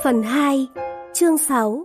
Phần 2, chương 6.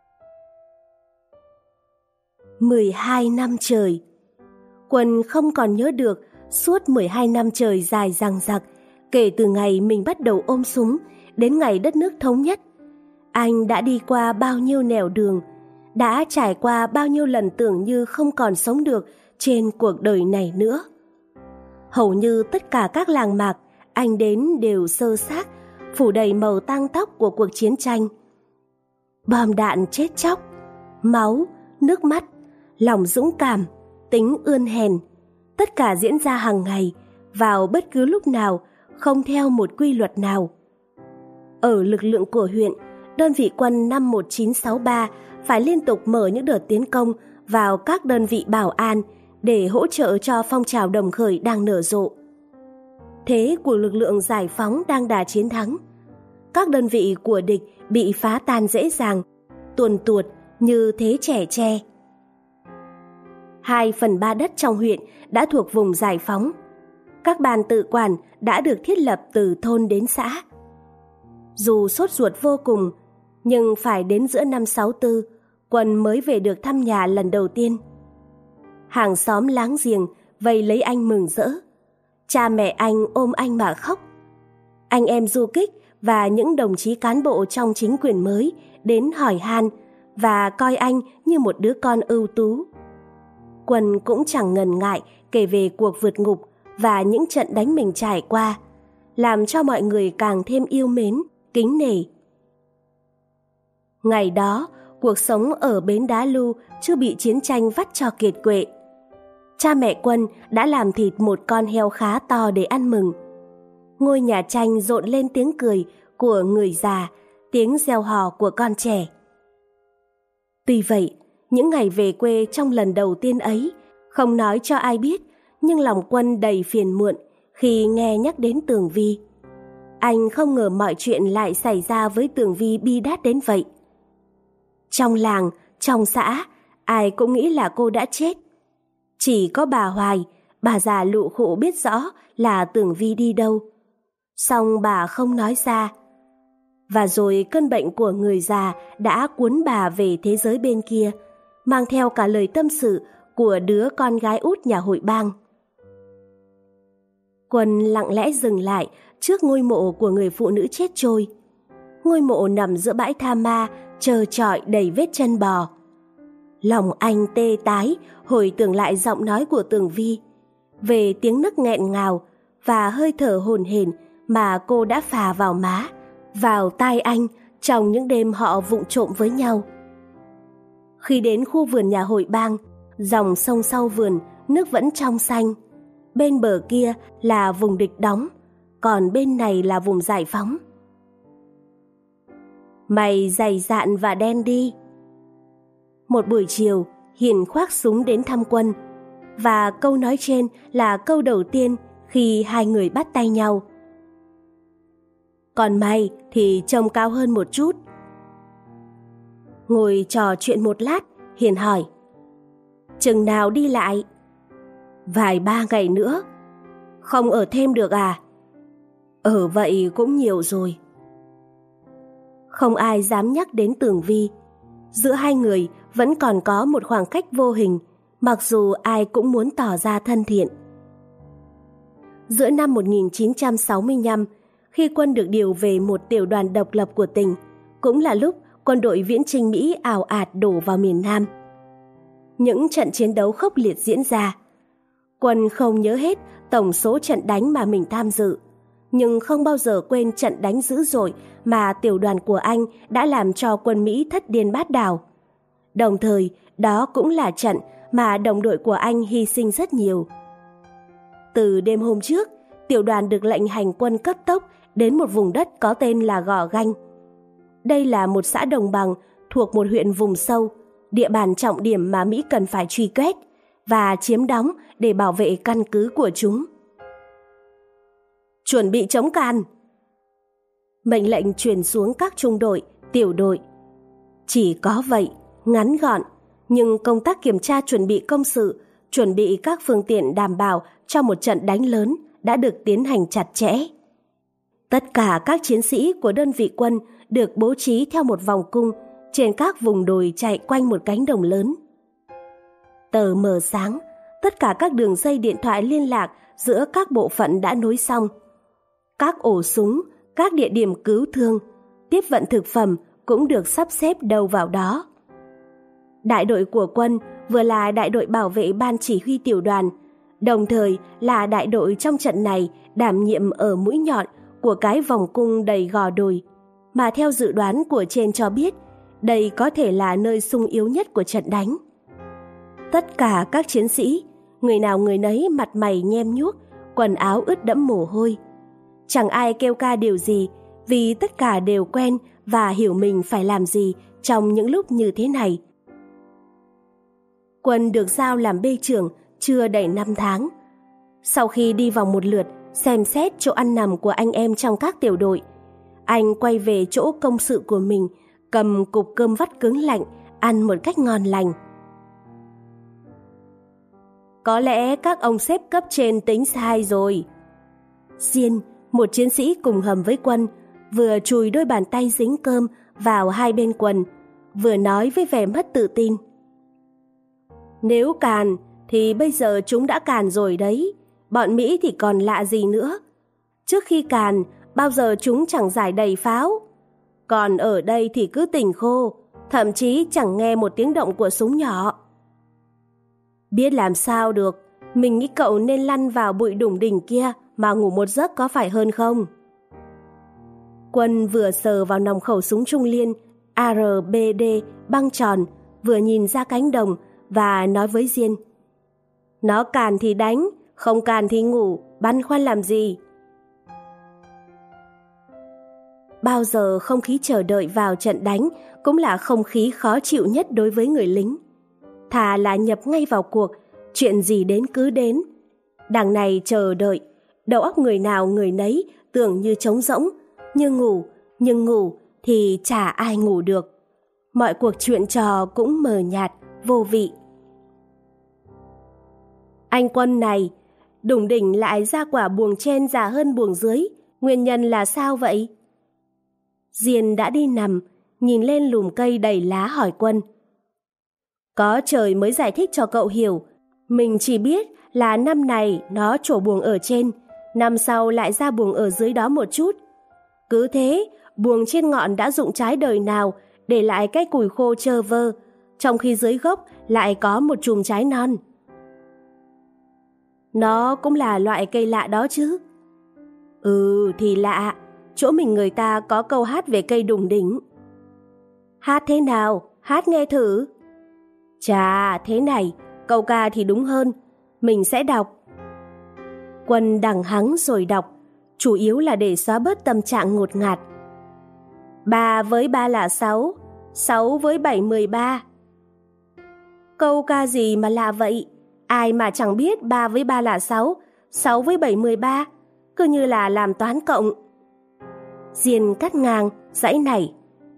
12 năm trời. Quân không còn nhớ được suốt 12 năm trời dài dằng dặc, kể từ ngày mình bắt đầu ôm súng đến ngày đất nước thống nhất. Anh đã đi qua bao nhiêu nẻo đường, đã trải qua bao nhiêu lần tưởng như không còn sống được trên cuộc đời này nữa. Hầu như tất cả các làng mạc anh đến đều xơ xác, phủ đầy màu tang tóc của cuộc chiến tranh. Bom đạn chết chóc, máu, nước mắt, lòng dũng cảm, tính ươn hèn, tất cả diễn ra hàng ngày, vào bất cứ lúc nào, không theo một quy luật nào. Ở lực lượng của huyện, đơn vị quân 51963 phải liên tục mở những đợt tiến công vào các đơn vị bảo an để hỗ trợ cho phong trào đồng khởi đang nở rộ. Thế của lực lượng giải phóng đang đà chiến thắng. Các đơn vị của địch bị phá tan dễ dàng, tuồn tuột như thế trẻ tre. 2/3 đất trong huyện đã thuộc vùng giải phóng. Các ban tự quản đã được thiết lập từ thôn đến xã. Dù sốt ruột vô cùng, nhưng phải đến giữa năm 64, Quân mới về được thăm nhà lần đầu tiên. Hàng xóm láng giềng vây lấy anh mừng rỡ. Cha mẹ anh ôm anh mà khóc. Anh em du kích và những đồng chí cán bộ trong chính quyền mới đến hỏi han và coi anh như một đứa con ưu tú. Quân cũng chẳng ngần ngại kể về cuộc vượt ngục và những trận đánh mình trải qua, làm cho mọi người càng thêm yêu mến, kính nể. Ngày đó, cuộc sống ở bến Đá Lu chưa bị chiến tranh vắt cho kiệt quệ. Cha mẹ Quân đã làm thịt một con heo khá to để ăn mừng. Ngôi nhà tranh rộn lên tiếng cười của người già, tiếng reo hò của con trẻ. Tuy vậy, những ngày về quê trong lần đầu tiên ấy, không nói cho ai biết, nhưng lòng Quân đầy phiền muộn khi nghe nhắc đến Tường Vi. Anh không ngờ mọi chuyện lại xảy ra với Tường Vi bi đát đến vậy. Trong làng, trong xã, ai cũng nghĩ là cô đã chết. Chỉ có bà Hoài, bà già lụ khụ biết rõ là Tường Vi đi đâu. Song bà không nói ra. Và rồi cơn bệnh của người già đã cuốn bà về thế giới bên kia, mang theo cả lời tâm sự của đứa con gái út nhà hội bang. Quân lặng lẽ dừng lại trước ngôi mộ của người phụ nữ chết trôi. Ngôi mộ nằm giữa bãi tha ma, trơ trọi đầy vết chân bò. Lòng anh tê tái hồi tưởng lại giọng nói của Tường Vi, về tiếng nấc nghẹn ngào và hơi thở hổn hển mà cô đã phà vào má, vào tai anh trong những đêm họ vụng trộm với nhau. Khi đến khu vườn nhà hội bang, dòng sông sau vườn nước vẫn trong xanh. Bên bờ kia là vùng địch đóng, còn bên này là vùng giải phóng. Mày dày dạn và đen đi. Một buổi chiều, Hiền khoác súng đến thăm Quân, và câu nói trên là câu đầu tiên khi hai người bắt tay nhau. Còn mày thì trông cao hơn một chút. Ngồi trò chuyện một lát, Hiền hỏi: chừng nào đi lại? Vài 3 ngày nữa. Không ở thêm được à? Ở vậy cũng nhiều rồi. Không ai dám nhắc đến Tường Vi. Giữa hai người vẫn còn có một khoảng cách vô hình, mặc dù ai cũng muốn tỏ ra thân thiện. Giữa năm 1965, khi Quân được điều về một tiểu đoàn độc lập của tỉnh, cũng là lúc quân đội viễn chinh Mỹ ào ạt đổ vào miền Nam. Những trận chiến đấu khốc liệt diễn ra. Quân không nhớ hết tổng số trận đánh mà mình tham dự, nhưng không bao giờ quên trận đánh dữ dội mà tiểu đoàn của anh đã làm cho quân Mỹ thất điên bát đảo. Đồng thời, đó cũng là trận mà đồng đội của anh hy sinh rất nhiều. Từ đêm hôm trước, tiểu đoàn được lệnh hành quân cấp tốc đến một vùng đất có tên là Gò Ganh. Đây là một xã đồng bằng thuộc một huyện vùng sâu, địa bàn trọng điểm mà Mỹ cần phải truy quét và chiếm đóng để bảo vệ căn cứ của chúng. Chuẩn bị chống càn. Mệnh lệnh truyền xuống các trung đội, tiểu đội. Chỉ có vậy, ngắn gọn, nhưng công tác kiểm tra chuẩn bị công sự, chuẩn bị các phương tiện đảm bảo cho một trận đánh lớn đã được tiến hành chặt chẽ. Tất cả các chiến sĩ của đơn vị quân được bố trí theo một vòng cung trên các vùng đồi chạy quanh một cánh đồng lớn. Tờ mờ sáng, tất cả các đường dây điện thoại liên lạc giữa các bộ phận đã nối xong. Các ổ súng, các địa điểm cứu thương, tiếp vận thực phẩm cũng được sắp xếp đâu vào đó. Đại đội của quân vừa là đại đội bảo vệ ban chỉ huy tiểu đoàn, đồng thời là đại đội trong trận này đảm nhiệm ở mũi nhọn của cái vòng cung đầy gò đồi, mà theo dự đoán của trên cho biết, đây có thể là nơi xung yếu nhất của trận đánh. Tất cả các chiến sĩ, người nào người nấy mặt mày nhem nhuốc, quần áo ướt đẫm mồ hôi. Chẳng ai kêu ca điều gì, vì tất cả đều quen và hiểu mình phải làm gì trong những lúc như thế này. Quân được giao làm bê trưởng chưa đầy 5 tháng. Sau khi đi vòng một lượt, xem xét chỗ ăn nằm của anh em trong các tiểu đội, anh quay về chỗ công sự của mình, cầm cục cơm vắt cứng lạnh, ăn một cách ngon lành. Có lẽ các ông sếp cấp trên tính sai rồi. Diên, một chiến sĩ cùng hầm với quân, vừa chùi đôi bàn tay dính cơm vào hai bên quần, vừa nói với vẻ mất tự tin. Nếu càn thì bây giờ chúng đã càn rồi đấy, bọn Mỹ thì còn lạ gì nữa. Trước khi càn, bao giờ chúng chẳng giải đầy pháo. Còn ở đây thì cứ tỉnh khô, thậm chí chẳng nghe một tiếng động của súng nhỏ. Biết làm sao được, mình nghĩ cậu nên lăn vào bụi đủng đỉnh kia mà ngủ một giấc có phải hơn không? Quân vừa sờ vào nòng khẩu súng Trung Liên ARBD băng tròn, vừa nhìn ra cánh đồng và nói với Diên. Nó càn thì đánh, không càn thì ngủ, băn khoăn làm gì? Bao giờ không khí chờ đợi vào trận đánh cũng là không khí khó chịu nhất đối với người lính. Thà là nhập ngay vào cuộc, chuyện gì đến cứ đến. Đằng này chờ đợi, đầu óc người nào người nấy tưởng như trống rỗng, nhưng ngủ thì chả ai ngủ được. Mọi cuộc chuyện trò cũng mờ nhạt, vô vị. Anh Quân này, đủng đỉnh lại ra quả buồng trên già hơn buồng dưới, nguyên nhân là sao vậy? Diên đã đi nằm, nhìn lên lùm cây đầy lá hỏi Quân. Có trời mới giải thích cho cậu hiểu, mình chỉ biết là năm này nó trổ buồng ở trên, năm sau lại ra buồng ở dưới đó một chút. Cứ thế, buồng trên ngọn đã rụng trái đời nào, để lại cái cùi khô trơ vơ, trong khi dưới gốc lại có một chùm trái non. Nó cũng là loại cây lạ đó chứ. Ừ thì lạ, chỗ mình người ta có câu hát về cây đủng đỉnh. Hát thế nào? Hát nghe thử. Chà, thế này, câu ca thì đúng hơn, mình sẽ đọc. Quân đằng hắng rồi đọc, chủ yếu là để xóa bớt tâm trạng ngột ngạt. 3 với 3 là 6, 6 với 7 13. Câu ca gì mà lạ vậy? Ai mà chẳng biết 3 với 3 là 6, 6 với 7 13, cứ như là làm toán cộng. Diên cắt ngang, dãy nảy.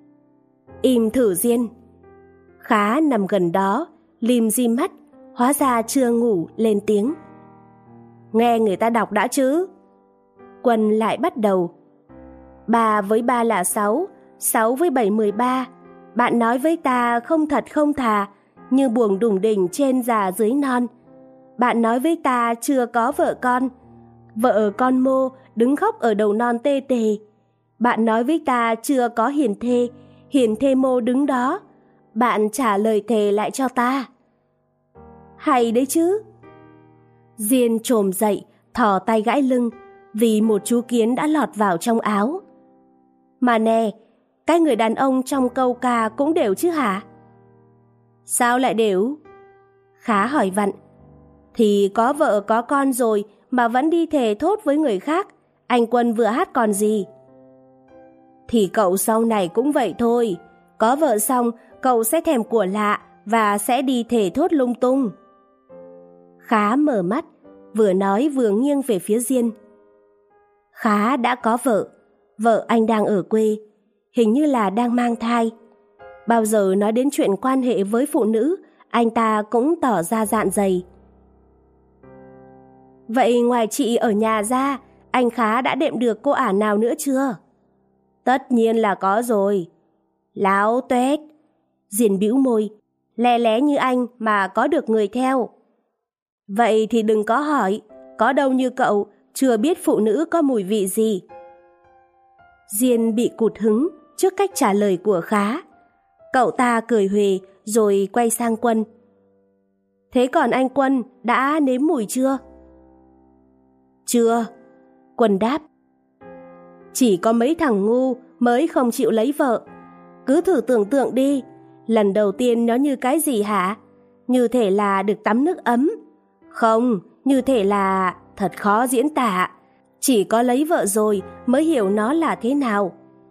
Im thử Diên. Khá nằm gần đó, lim di mắt, hóa ra chưa ngủ, lên tiếng. Nghe người ta đọc đã chứ. Quân lại bắt đầu. 3 với 3 là 6, 6 với 7 13. Bạn nói với ta không thật không thà, như buồng đủng đỉnh trên già dưới non. Bạn nói với ta chưa có vợ con mô đứng khóc ở đầu non tê tề. Bạn nói với ta chưa có hiền thê mô đứng đó. Bạn trả lời thề lại cho ta. Hay đấy chứ. Diên trồm dậy, thò tay gãi lưng, vì một chú kiến đã lọt vào trong áo. Mà nè, cái người đàn ông trong câu ca cũng đều chứ hả? Sao lại đều? Khá hỏi vặn. Thì có vợ có con rồi mà vẫn đi thề thốt với người khác, anh Quân vừa hát còn gì. Thì cậu sau này cũng vậy thôi, có vợ xong cậu sẽ thèm của lạ và sẽ đi thề thốt lung tung. Khá mở mắt, vừa nói vừa nghiêng về phía Diên. Khá đã có vợ anh đang ở quê, hình như là đang mang thai. Bao giờ nói đến chuyện quan hệ với phụ nữ, anh ta cũng tỏ ra dạn dày. Vậy ngoài chị ở nhà ra, anh Khá đã đệm được cô ả nào nữa chưa? Tất nhiên là có rồi. Láo tuét. Diên bĩu môi, lé lé như anh mà có được người theo. Vậy thì đừng có hỏi, có đâu như cậu chưa biết phụ nữ có mùi vị gì. Diên bị cụt hứng trước cách trả lời của Khá. Cậu ta cười huề rồi quay sang Quân. Thế còn anh Quân đã nếm mùi chưa? Chưa, Quân đáp. Chỉ có mấy thằng ngu mới không chịu lấy vợ. Cứ thử tưởng tượng đi, lần đầu tiên nó như cái gì hả? Như thể là được tắm nước ấm. Không, như thể là... thật khó diễn tả. Chỉ có lấy vợ rồi mới hiểu nó là thế nào.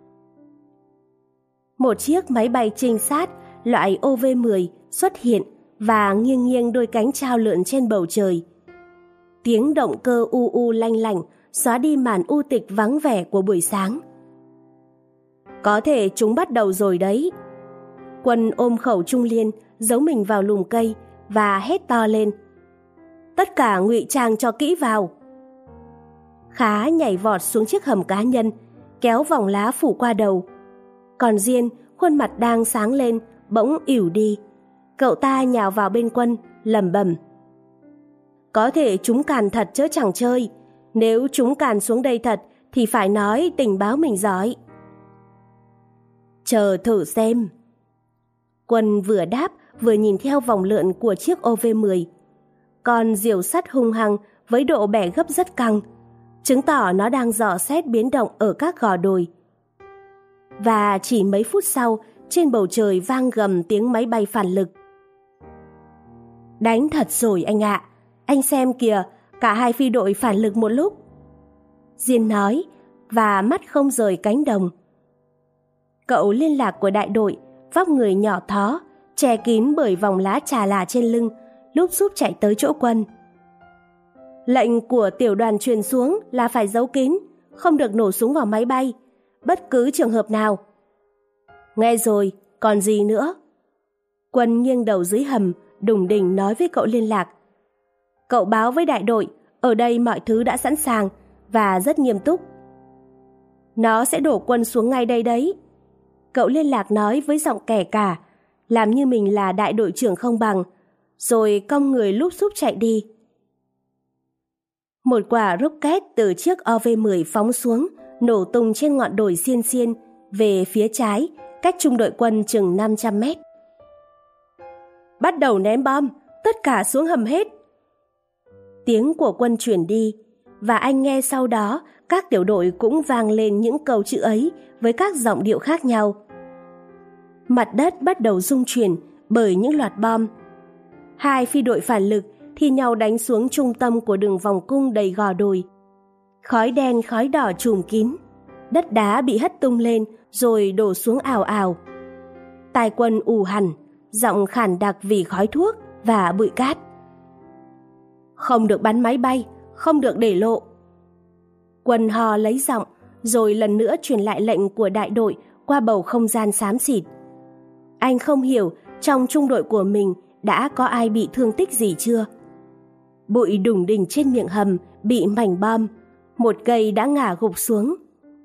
Một chiếc máy bay trinh sát loại OV-10 xuất hiện và nghiêng nghiêng đôi cánh trao lượn trên bầu trời. Tiếng động cơ u u lanh lảnh xóa đi màn u tịch vắng vẻ của buổi sáng. Có thể chúng bắt đầu rồi đấy. Quân ôm khẩu trung liên, giấu mình vào lùm cây và hét to lên. Tất cả ngụy trang cho kỹ vào. Khá nhảy vọt xuống chiếc hầm cá nhân, kéo vòng lá phủ qua đầu. Còn Diên, khuôn mặt đang sáng lên, bỗng ỉu đi. Cậu ta nhào vào bên Quân, lẩm bẩm. Có thể chúng càn thật chớ chẳng chơi. Nếu chúng càn xuống đây thật thì phải nói tình báo mình giỏi. Chờ thử xem. Quân vừa đáp vừa nhìn theo vòng lượn của chiếc OV-10. Con diều sắt hung hăng với độ bẻ gấp rất căng, chứng tỏ nó đang dò xét biến động ở các gò đồi. Và chỉ mấy phút sau, trên bầu trời vang gầm tiếng máy bay phản lực. Đánh thật rồi anh ạ, anh xem kìa, cả hai phi đội phản lực một lúc. Diên nói, và mắt không rời cánh đồng. Cậu liên lạc của đại đội, vóc người nhỏ thó, che kín bởi vòng lá trà là trên lưng, lúc xúp chạy tới chỗ Quân. Lệnh của tiểu đoàn truyền xuống là phải giấu kín, không được nổ súng vào máy bay, bất cứ trường hợp nào. Nghe rồi, còn gì nữa? Quân nghiêng đầu dưới hầm, đùng đỉnh nói với cậu liên lạc. Cậu báo với đại đội, ở đây mọi thứ đã sẵn sàng và rất nghiêm túc. Nó sẽ đổ quân xuống ngay đây đấy. Cậu liên lạc nói với giọng kẻ cả, làm như mình là đại đội trưởng không bằng, rồi cong người lúp xúp chạy đi. Một quả rocket từ chiếc OV-10 phóng xuống, nổ tung trên ngọn đồi xiên xiên, về phía trái, cách trung đội Quân chừng 500 mét. Bắt đầu ném bom, tất cả xuống hầm hết. Tiếng của Quân truyền đi, và anh nghe sau đó các tiểu đội cũng vang lên những câu chữ ấy với các giọng điệu khác nhau. Mặt đất bắt đầu rung chuyển bởi những loạt bom. Hai phi đội phản lực thi nhau đánh xuống trung tâm của đường vòng cung đầy gò đồi. Khói đen khói đỏ trùm kín, đất đá bị hất tung lên rồi đổ xuống ào ào. Tai Quân ù hẳn, giọng khản đặc vì khói thuốc và bụi cát. Không được bắn máy bay, không được để lộ. Quân hò lấy giọng, rồi lần nữa truyền lại lệnh của đại đội qua bầu không gian xám xịt. Anh không hiểu trong trung đội của mình đã có ai bị thương tích gì chưa. Bụi đùng đỉnh trên miệng hầm bị mảnh bom, một cây đã ngả gục xuống.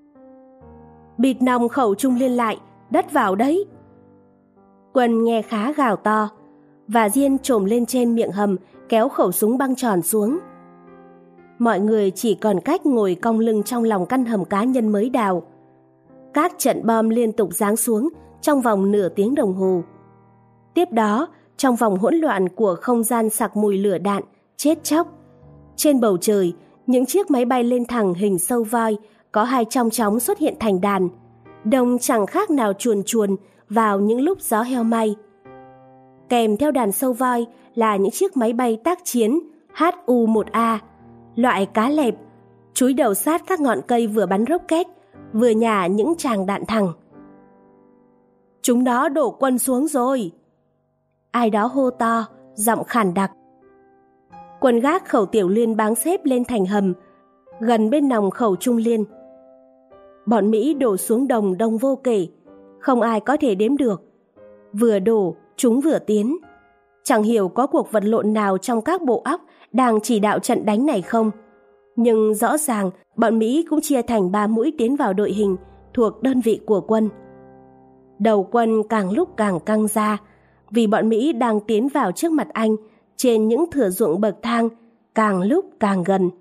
Bịt nòng khẩu trung liên lại, đất vào đấy. Quân nghe Khá gào to, và Diên trồm lên trên miệng hầm kéo khẩu súng băng tròn xuống. Mọi người chỉ còn cách ngồi cong lưng trong lòng căn hầm cá nhân mới đào. Các trận bom liên tục giáng xuống trong vòng nửa tiếng đồng hồ. Tiếp đó, trong vòng hỗn loạn của không gian sặc mùi lửa đạn, chết chóc, trên bầu trời, những chiếc máy bay lên thẳng hình sâu voi có hai chong chóng xuất hiện thành đàn, đông chẳng khác nào chuồn chuồn vào những lúc gió heo may. Kèm theo đàn sâu voi là những chiếc máy bay tác chiến HU-1A, loại cá lẹp, chúi đầu sát các ngọn cây vừa bắn rocket, vừa nhả những tràng đạn thẳng. Chúng nó đổ Quân xuống rồi. Ai đó hô to, giọng khàn đặc. Quân gác khẩu tiểu liên báng xếp lên thành hầm, gần bên nòng khẩu trung liên. Bọn Mỹ đổ xuống đồng đông vô kể, không ai có thể đếm được. Vừa đổ, chúng vừa tiến. Chẳng hiểu có cuộc vật lộn nào trong các bộ óc đang chỉ đạo trận đánh này không. Nhưng rõ ràng bọn Mỹ cũng chia thành 3 mũi tiến vào đội hình thuộc đơn vị của Quân. Đầu Quân càng lúc càng căng ra, vì bọn Mỹ đang tiến vào trước mặt anh trên những thửa ruộng bậc thang càng lúc càng gần.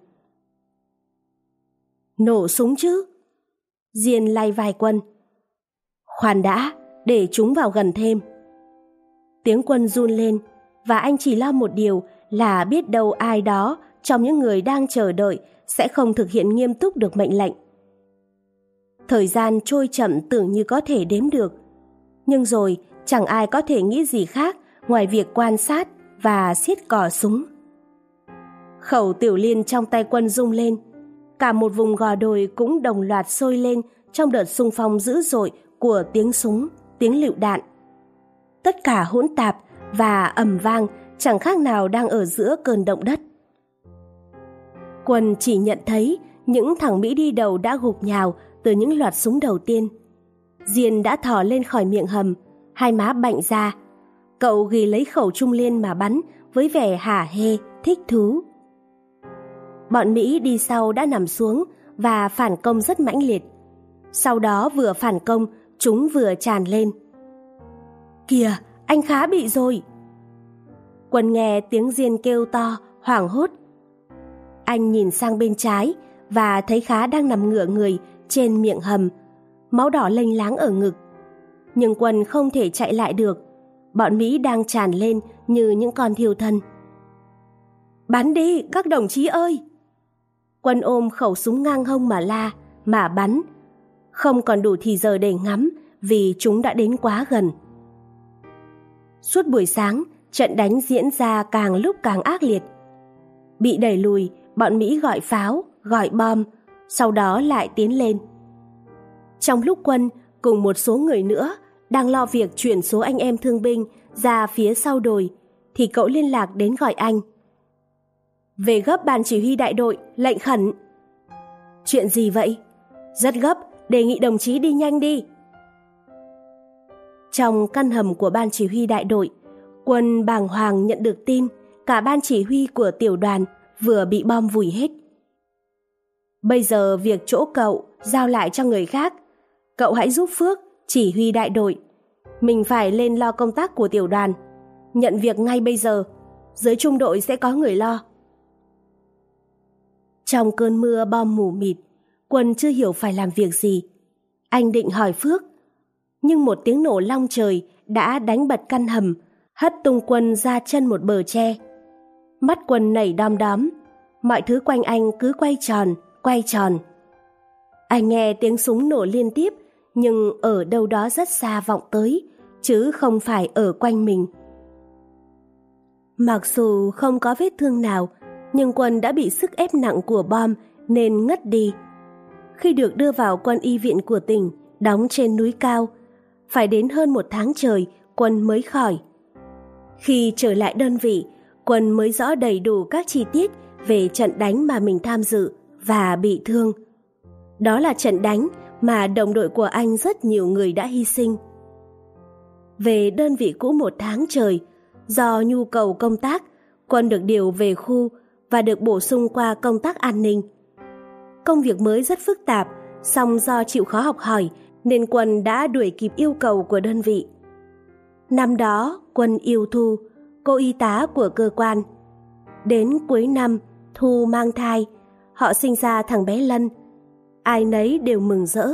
Nổ súng chứ? Diên lay vai Quân. Khoan đã, để chúng vào gần thêm. Tiếng Quân run lên, và anh chỉ lo một điều là biết đâu ai đó trong những người đang chờ đợi sẽ không thực hiện nghiêm túc được mệnh lệnh. Thời gian trôi chậm tưởng như có thể đếm được, nhưng rồi chẳng ai có thể nghĩ gì khác ngoài việc quan sát và siết cò súng. Khẩu tiểu liên trong tay Quân rung lên, cả một vùng gò đồi cũng đồng loạt sôi lên trong đợt xung phong dữ dội của tiếng súng, tiếng lựu đạn. Tất cả hỗn tạp và ầm vang, chẳng khác nào đang ở giữa cơn động đất. Quân chỉ nhận thấy những thằng Mỹ đi đầu đã gục nhào từ những loạt súng đầu tiên. Diên đã thò lên khỏi miệng hầm, hai má bạnh ra. Cậu ghi lấy khẩu trung liên mà bắn với vẻ hả hê, thích thú. Bọn Mỹ đi sau đã nằm xuống và phản công rất mãnh liệt. Sau đó vừa phản công, chúng vừa tràn lên. Kìa, anh Khá bị rồi. Quân nghe tiếng Diên kêu to, hoảng hốt. Anh nhìn sang bên trái và thấy Khá đang nằm ngửa người trên miệng hầm, máu đỏ lênh láng ở ngực. Nhưng Quân không thể chạy lại được, bọn Mỹ đang tràn lên như những con thiêu thân. Bắn đi, các đồng chí ơi! Quân ôm khẩu súng ngang hông mà la, mà bắn. Không còn đủ thì giờ để ngắm vì chúng đã đến quá gần. Suốt buổi sáng, trận đánh diễn ra càng lúc càng ác liệt. Bị đẩy lùi, bọn Mỹ gọi pháo, gọi bom, sau đó lại tiến lên. Trong lúc Quân cùng một số người nữa đang lo việc chuyển số anh em thương binh ra phía sau đồi, thì cậu liên lạc đến gọi anh. Về gấp ban chỉ huy đại đội, lệnh khẩn. Chuyện gì vậy? Rất gấp, đề nghị đồng chí đi nhanh đi. Trong căn hầm của ban chỉ huy đại đội, Quân bàng hoàng nhận được tin cả ban chỉ huy của tiểu đoàn vừa bị bom vùi hết. Bây giờ việc chỗ cậu giao lại cho người khác. Cậu hãy giúp Phước chỉ huy đại đội. Mình phải lên lo công tác của tiểu đoàn. Nhận việc ngay bây giờ. Dưới trung đội sẽ có người lo. Trong cơn mưa bom mù mịt, Quân chưa hiểu phải làm việc gì. Anh định hỏi Phước, nhưng một tiếng nổ long trời đã đánh bật căn hầm, hất tung Quân ra chân một bờ tre. Mắt Quân nảy đom đóm, mọi thứ quanh anh cứ quay tròn, quay tròn. Anh nghe tiếng súng nổ liên tiếp, nhưng ở đâu đó rất xa vọng tới, chứ không phải ở quanh mình. Mặc dù không có vết thương nào, nhưng Quân đã bị sức ép nặng của bom nên ngất đi. Khi được đưa vào quân y viện của tỉnh, đóng trên núi cao, phải đến hơn 1 tháng trời Quân mới khỏi. Khi trở lại đơn vị, Quân mới rõ đầy đủ các chi tiết về trận đánh mà mình tham dự và bị thương. Đó là trận đánh mà đồng đội của anh rất nhiều người đã hy sinh. Về đơn vị cũ 1 tháng trời, do nhu cầu công tác, Quân được điều về khu và được bổ sung qua công tác an ninh. Công việc mới rất phức tạp, song do chịu khó học hỏi nên Quân đã đuổi kịp yêu cầu của đơn vị. Năm đó, Quân yêu Thu, cô y tá của cơ quan. Đến cuối năm, Thu mang thai, họ sinh ra thằng bé Lân. Ai nấy đều mừng rỡ.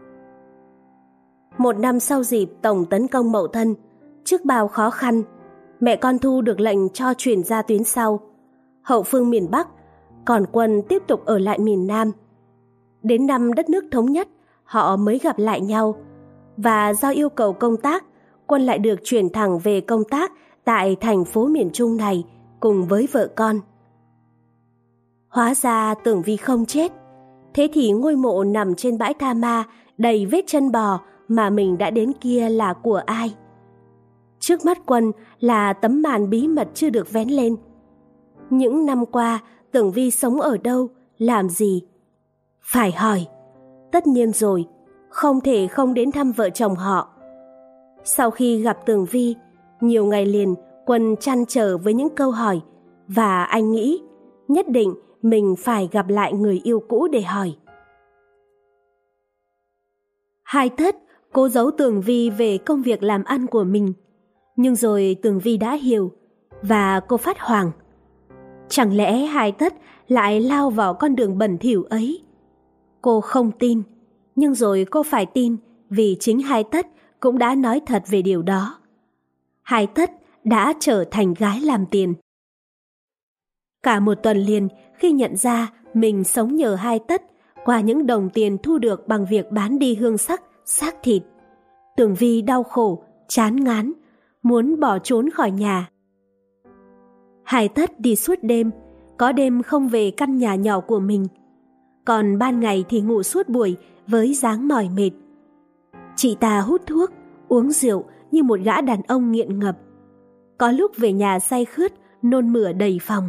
1 năm sau dịp tổng tấn công Mậu Thân, trước bao khó khăn, mẹ con Thu được lệnh cho chuyển ra tuyến sau, hậu phương miền Bắc, còn Quân tiếp tục ở lại miền Nam. Đến năm đất nước thống nhất, họ mới gặp lại nhau, và do yêu cầu công tác, Quân lại được chuyển thẳng về công tác tại thành phố miền Trung này cùng với vợ con. Hóa ra Tưởng Vi không chết, thế thì ngôi mộ nằm trên bãi tha ma đầy vết chân bò mà mình đã đến kia là của ai? Trước mắt Quân là tấm màn bí mật chưa được vén lên. Những năm qua, Tưởng Vi sống ở đâu, làm gì? Phải hỏi. Tất nhiên rồi, không thể không đến thăm vợ chồng họ. Sau khi gặp Tưởng Vi, nhiều ngày liền Quân trăn trở với những câu hỏi, và anh nghĩ nhất định mình phải gặp lại người yêu cũ để hỏi. Hai Thất cố giấu Tường Vi về công việc làm ăn của mình, nhưng rồi Tường Vi đã hiểu và cô phát hoảng. Chẳng lẽ Hai Thất lại lao vào con đường bẩn thỉu ấy? Cô không tin, nhưng rồi cô phải tin vì chính Hai Thất cũng đã nói thật về điều đó. Hai Thất đã trở thành gái làm tiền. Cả một tuần liền, khi nhận ra mình sống nhờ Hai Thất qua những đồng tiền thu được bằng việc bán đi hương sắc, xác thịt, Tường Vi đau khổ, chán ngán, muốn bỏ trốn khỏi nhà. Hai Thất đi suốt đêm, có đêm không về căn nhà nhỏ của mình, còn ban ngày thì ngủ suốt buổi với dáng mỏi mệt. Chị ta hút thuốc, uống rượu như một gã đàn ông nghiện ngập. Có lúc về nhà say khướt, nôn mửa đầy phòng.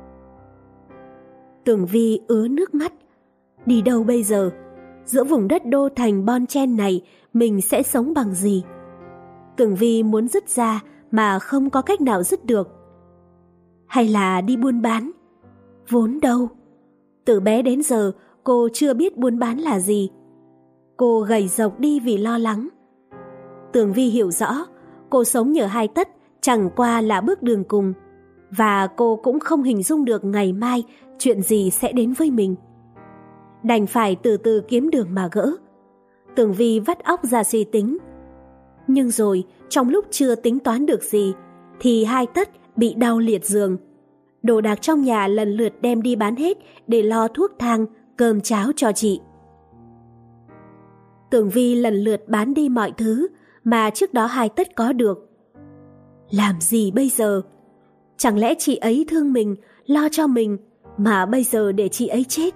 Tường Vi ứa nước mắt. Đi đâu bây giờ? Giữa vùng đất đô thành bon chen này, mình sẽ sống bằng gì? Tường Vi muốn dứt ra mà không có cách nào dứt được. Hay là đi buôn bán? Vốn đâu. Từ bé đến giờ, cô chưa biết buôn bán là gì. Cô gầy rộc đi vì lo lắng. Tường Vi hiểu rõ, cô sống nhờ Hai Tất chẳng qua là bước đường cùng, và cô cũng không hình dung được ngày mai chuyện gì sẽ đến với mình. Đành phải từ từ kiếm đường mà gỡ. Tường Vi vắt óc ra suy tính. Nhưng rồi, trong lúc chưa tính toán được gì, thì Hai Tất bị đau liệt giường. Đồ đạc trong nhà lần lượt đem đi bán hết để lo thuốc thang, cơm cháo cho chị. Tường Vi lần lượt bán đi mọi thứ mà trước đó Hai Tất có được. Làm gì bây giờ? Chẳng lẽ chị ấy thương mình, lo cho mình, mà bây giờ để chị ấy chết?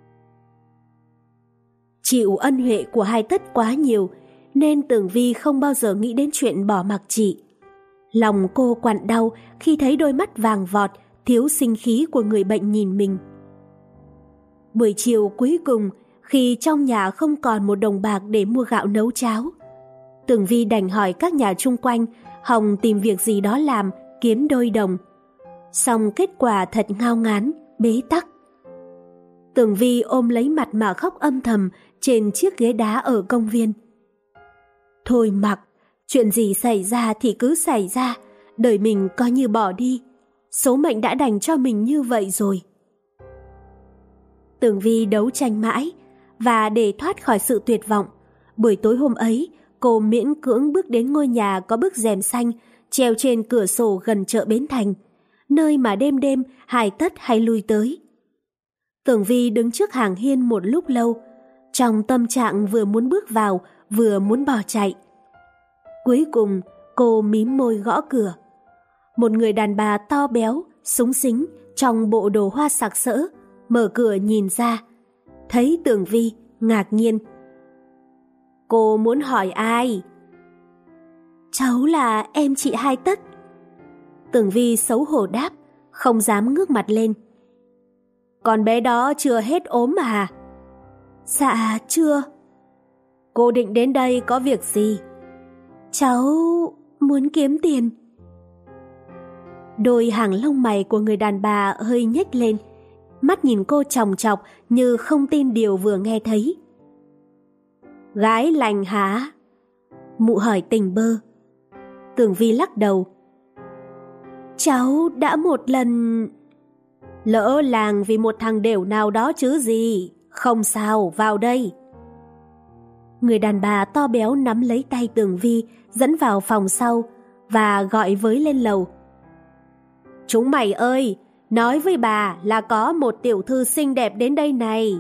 Chịu ân huệ của Hai Tất quá nhiều, nên Tường Vi không bao giờ nghĩ đến chuyện bỏ mặc chị. Lòng cô quặn đau khi thấy đôi mắt vàng vọt, thiếu sinh khí của người bệnh nhìn mình. Buổi chiều cuối cùng, khi trong nhà không còn một đồng bạc để mua gạo nấu cháo, Tường Vi đành hỏi các nhà chung quanh hòng tìm việc gì đó làm kiếm đôi đồng. Song kết quả thật ngao ngán, bế tắc. Tường Vi ôm lấy mặt mà khóc âm thầm trên chiếc ghế đá ở công viên. Thôi mặc, chuyện gì xảy ra thì cứ xảy ra, đời mình coi như bỏ đi. Số mệnh đã đành cho mình như vậy rồi. Tường Vi đấu tranh mãi, và để thoát khỏi sự tuyệt vọng, buổi tối hôm ấy, cô miễn cưỡng bước đến ngôi nhà có bức rèm xanh treo trên cửa sổ gần chợ Bến Thành, nơi mà đêm đêm Hai Tất hay lui tới. Tường Vi đứng trước hàng hiên một lúc lâu, trong tâm trạng vừa muốn bước vào, vừa muốn bỏ chạy. Cuối cùng, cô mím môi gõ cửa. Một người đàn bà to béo, xúng xính, trong bộ đồ hoa sặc sỡ, mở cửa nhìn ra. Thấy Tường Vi, ngạc nhiên. Cô muốn hỏi ai? Cháu là em chị Hai Tất. Tường Vi xấu hổ đáp, không dám ngước mặt lên. Con bé đó chưa hết ốm à? Dạ chưa. Cô định đến đây có việc gì? Cháu muốn kiếm tiền. Đôi hàng lông mày của người đàn bà hơi nhếch lên, mắt nhìn cô chòng chọc như không tin điều vừa nghe thấy. Gái lành hả? Mụ hỏi tình bơ. Tường Vi lắc đầu. Cháu đã một lần... Lỡ làng vì một thằng đểu nào đó chứ gì. Không sao, vào đây. Người đàn bà to béo nắm lấy tay Tường Vi, dẫn vào phòng sau và gọi với lên lầu. Chúng mày ơi, nói với bà là có một tiểu thư xinh đẹp đến đây này.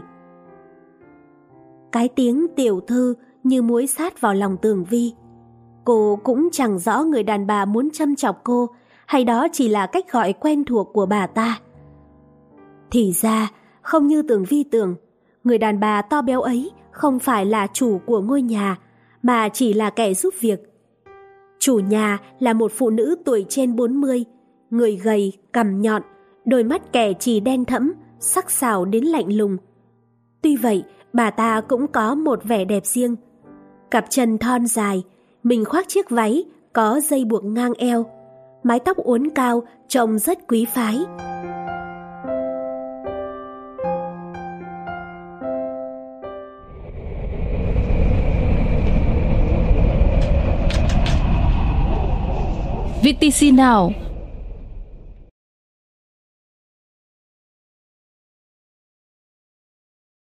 Cái tiếng tiểu thư như muối sát vào lòng Tường Vi. Cô cũng chẳng rõ người đàn bà muốn châm chọc cô hay đó chỉ là cách gọi quen thuộc của bà ta. Thì ra, không như Tường Vi tưởng, người đàn bà to béo ấy không phải là chủ của ngôi nhà, mà chỉ là kẻ giúp việc. Chủ nhà là một phụ nữ tuổi trên 40, người gầy, cằm nhọn, đôi mắt kẻ chì đen thẫm, sắc sảo đến lạnh lùng. Tuy vậy, bà ta cũng có một vẻ đẹp riêng. Cặp chân thon dài, mình khoác chiếc váy có dây buộc ngang eo, mái tóc uốn cao trông rất quý phái. VTC nào.